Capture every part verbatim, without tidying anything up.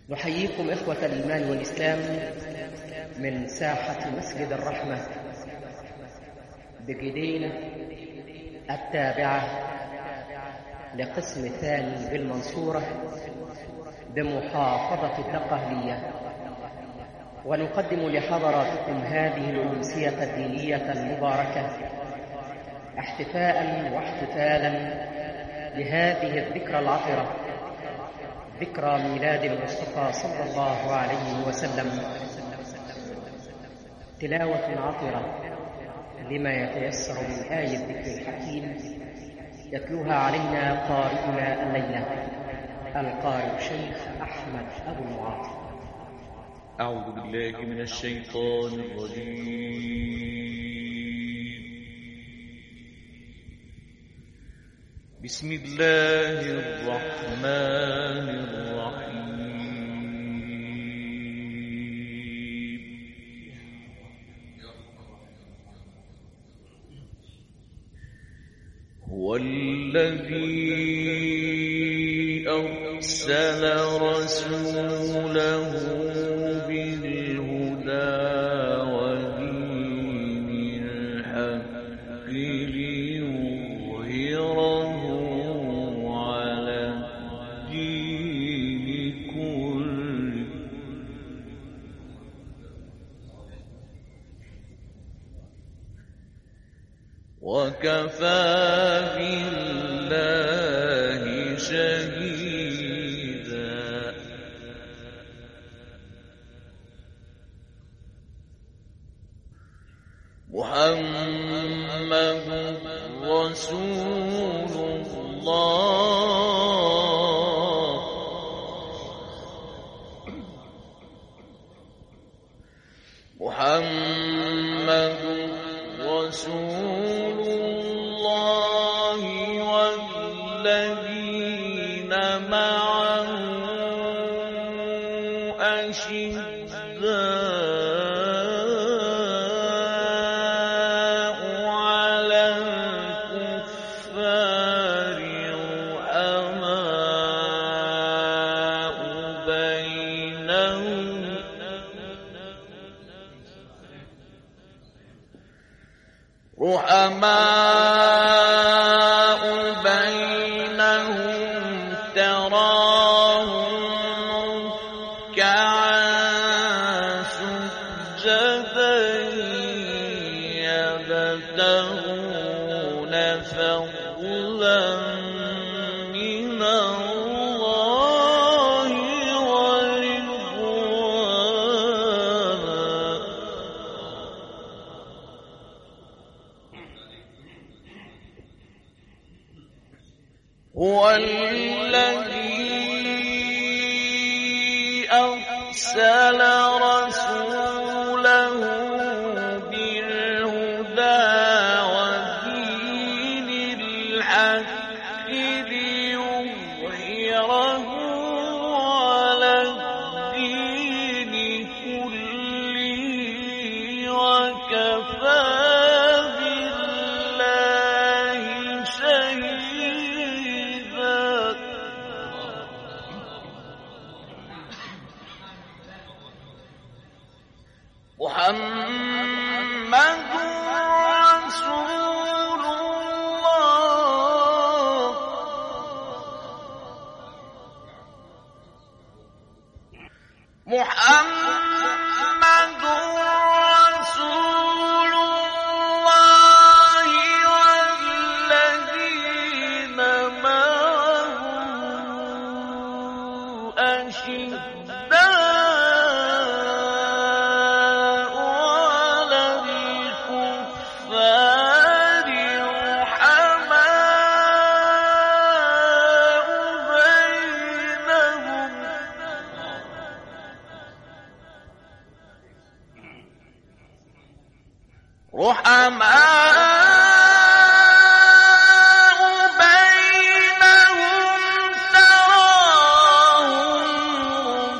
نحييكم إخوة الإيمان والإسلام من ساحة مسجد الرحمة بجدينة التابعة لقسم ثاني بالمنصورة بمحافظة الدقهلية، ونقدم لحضراتكم هذه الأمسية الدينية المباركة احتفاء واحتفالا لهذه الذكرى العطرة، ذكرى ميلاد المصطفى صلى الله عليه وسلم. تلاوة عطرة لما يتيسر من آية الذكر الحكيم يتلوها علينا قارئنا الليلة القارئ الشيخ أحمد أبو المعاطي. أعوذ بالله من الشيطان الرجيم. بسم الله الرحمن الرحيم. هو الذي أرسل رسوله بالهدى ودين الحق ليظهره على الدين كله وكفى بالله شهيدا. محمد رسول الله محمد رسول الله والذين معه أشداء على الكفار رحماء بينهم رحماء بينهم تراهم ركعا سجدا يبتغون فضلا من الله ورضوانا. هو الذي أرسل رسوله بالهدى ودين الحق ليظهره على الدين كله وكفى بالله شهيدا. محمد رسول الله محمد رسول الله والذين معه أشداء رحماء بينهم تراهم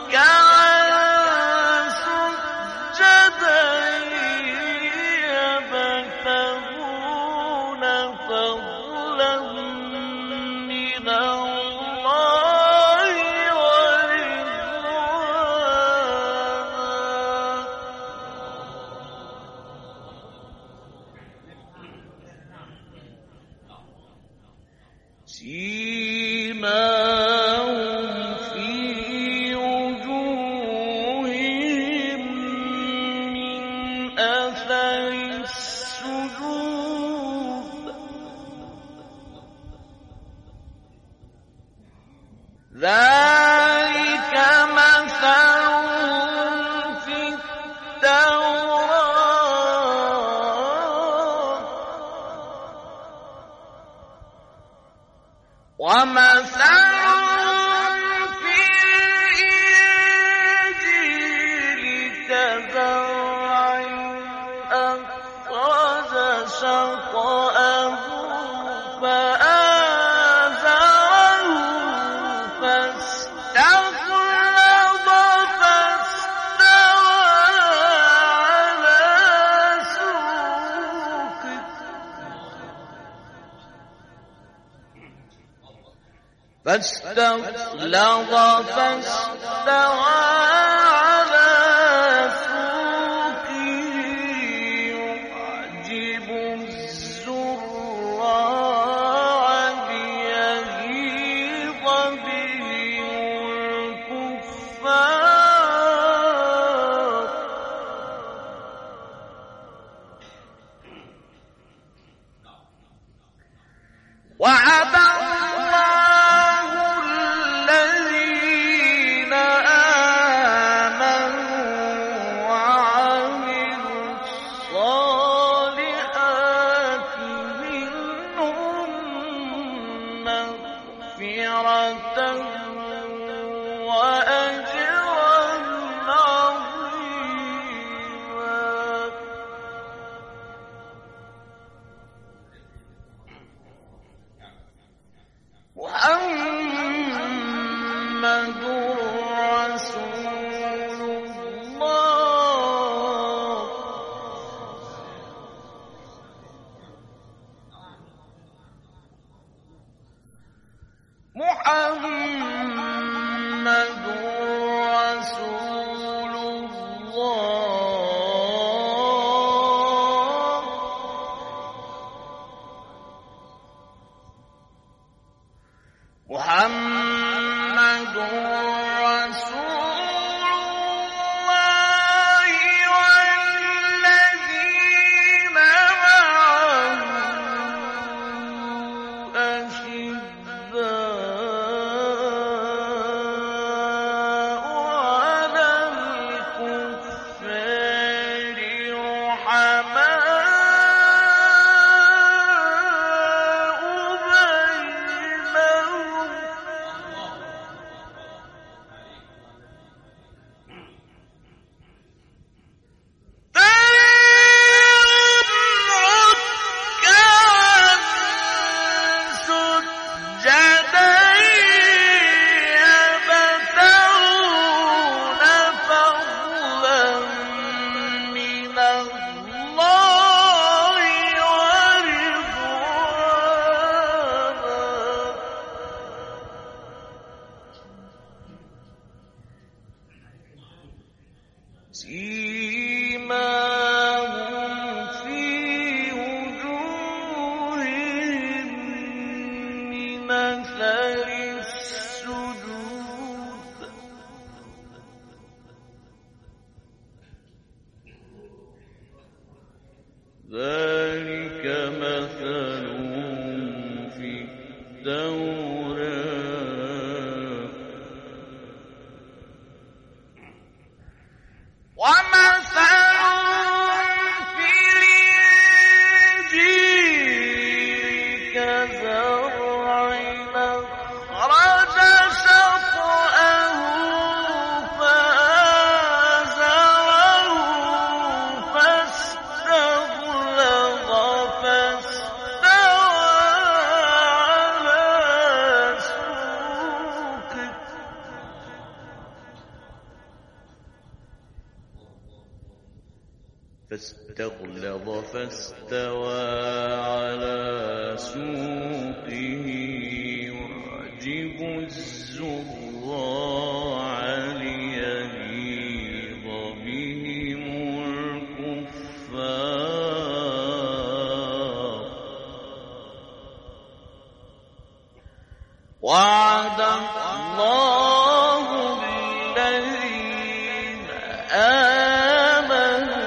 ركعا سجدا يبتغون فضلا من الله ورضوانا. ومثلهم في الإنجيل كزرع أخرج شطأه فآزره فاستغلظ فاستوى على سوقه فاستغلظ فاستوى على سوقه يعجب الزراع ليغيظ بهم الكفار وعد الله الذين آمنوا وعملوا الصالحات منهم مغفرة وأجرا عظيما محمد رسول الله محمد رسول الله محمد رسول الله والذين معه أشداء على الكفار رحماء بينهم سيماهم في وجوههم من أثر السجود ذلك مثلهم في التوراة ومثلهم في الإنجيل كزرع أخرج شطأه فآزره فاستغلظ فاستوى على سوقه فاستغلظ فاستوى على سوقه يعجب الزراع ليغيظ بهم الكفار وعد الله الذين آمنوا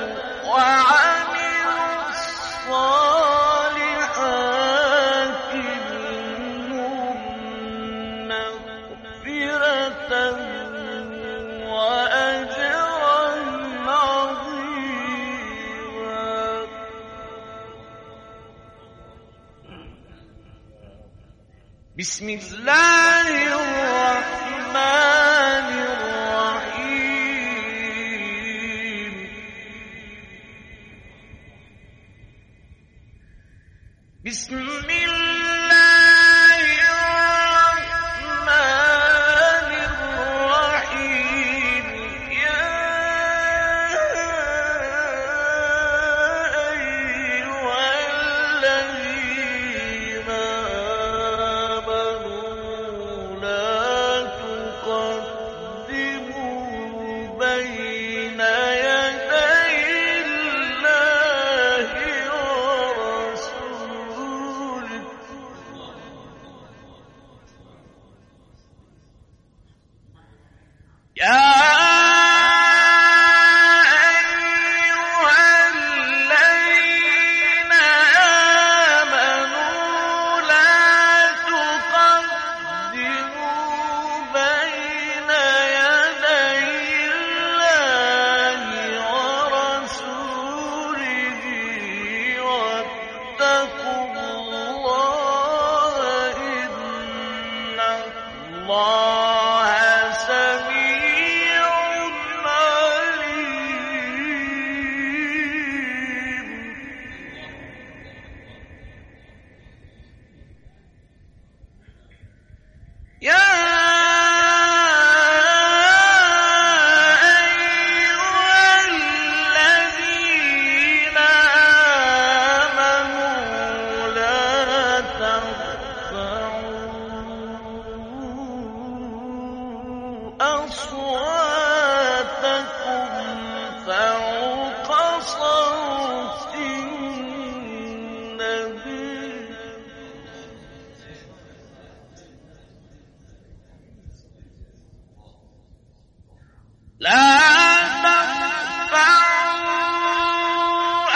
وعملوا الصالحات منهم مغفرة وأجرا عظيما بسم الله الرحمن الرحيم بسم الله الرحمن الرحيم يا أيها الذين آمنوا لا تقدموا بين يدي الله ورسوله يا أيها الذين آمنوا لا تقدموا بين يدي الله ورسوله واتقوا الله إن الله سميع عليم يا أيها الذين آمنوا لا ترفعوا أصواتكم فوق صوت النبي لا ترفعوا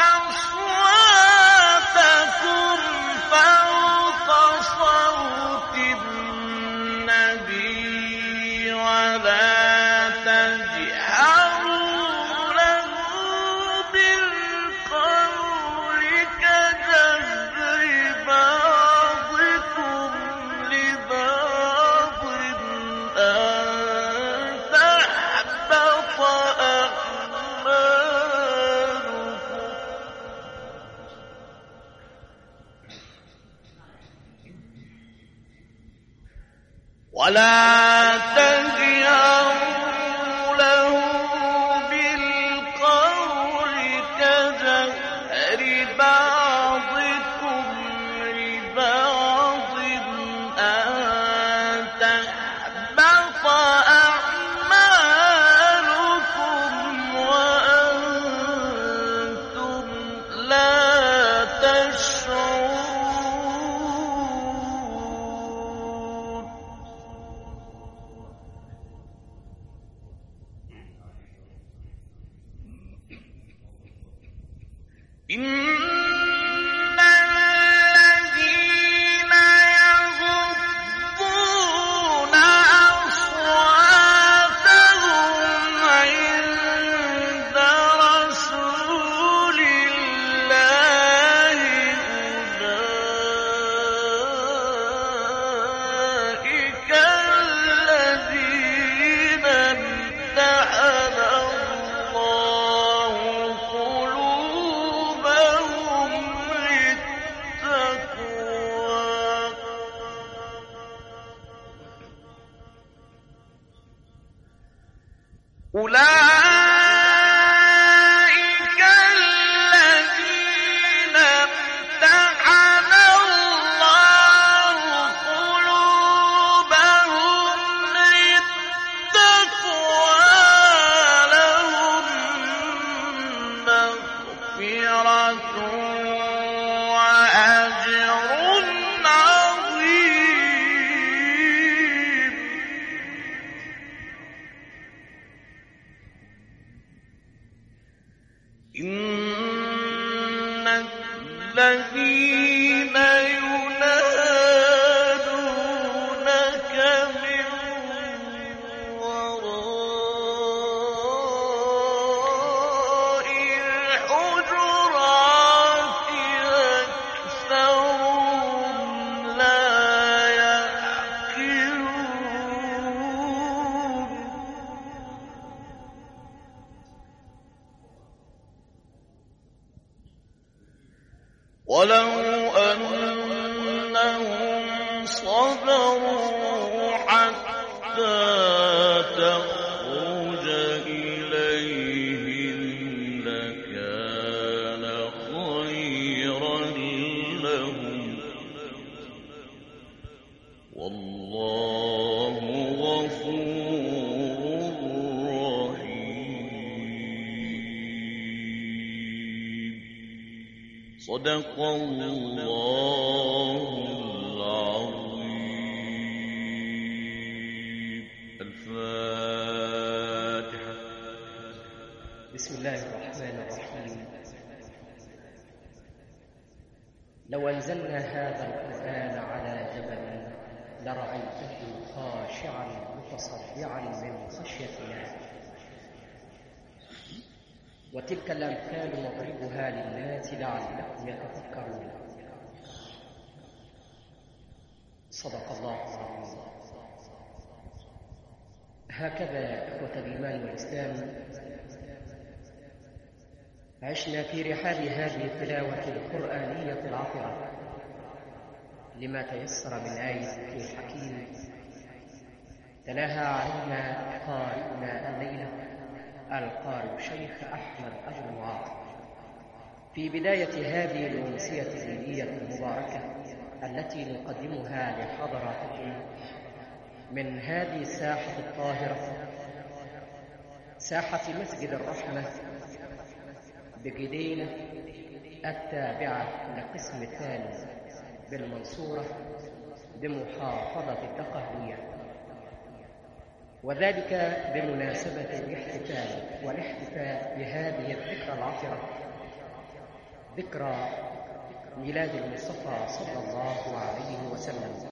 أصواتكم فوق صوت النبي ولا تجهروا له بالقول كجهر بعضكم لبعض أن تحبط أعمالكم ولا تجهروا له بالقول كجهر بعضكم لبعض أن تحبط أعمالكم وأنتم لا تشعرون إن الذين يغضون أصواتهم عند رسول الله أولئك الذين امتحن الله قلوبهم للتقوى أولئك الذين امتحن الله قلوبهم للتقوى لهم مغفرة وأجر عظيم إن الذين ينادونك من وراء الحجرات أكثرهم لا يعلمون ولو أنهم صبروا حتى تخرج إليهم لكان خيرا لهم والله غفور رحيم. صدق الله العظيم. الفاتحة. بسم الله الرحمن الرحيم. لو أنزلنا هذا القرآن على جبل لرأيته خاشعا متصدعا من خشية الله. وتلك الأمثال نضربها للناس لعلهم يتفكرون. صدق الله العظيم. هكذا إخوة الإيمان والإسلام عشنا في رحاب هذه التلاوة القرآنية العطرة لما تيسر من آية الحكيم تلاها علينا قارئنا الليلة القارئ شيخ أحمد أجر الواعظ في بداية هذه الأمسية الدينية المباركة التي نقدمها لحضراتكم من هذه الساحة الطاهرة، ساحة مسجد الرحمة بجدينة التابعة لقسم الثاني بالمنصورة بمحافظة الدقهلية، وذلك بمناسبة الاحتفال والاحتفاء بهذه الذكرى العطرة، ذكرى ميلاد المصطفى صلى الله عليه وسلم.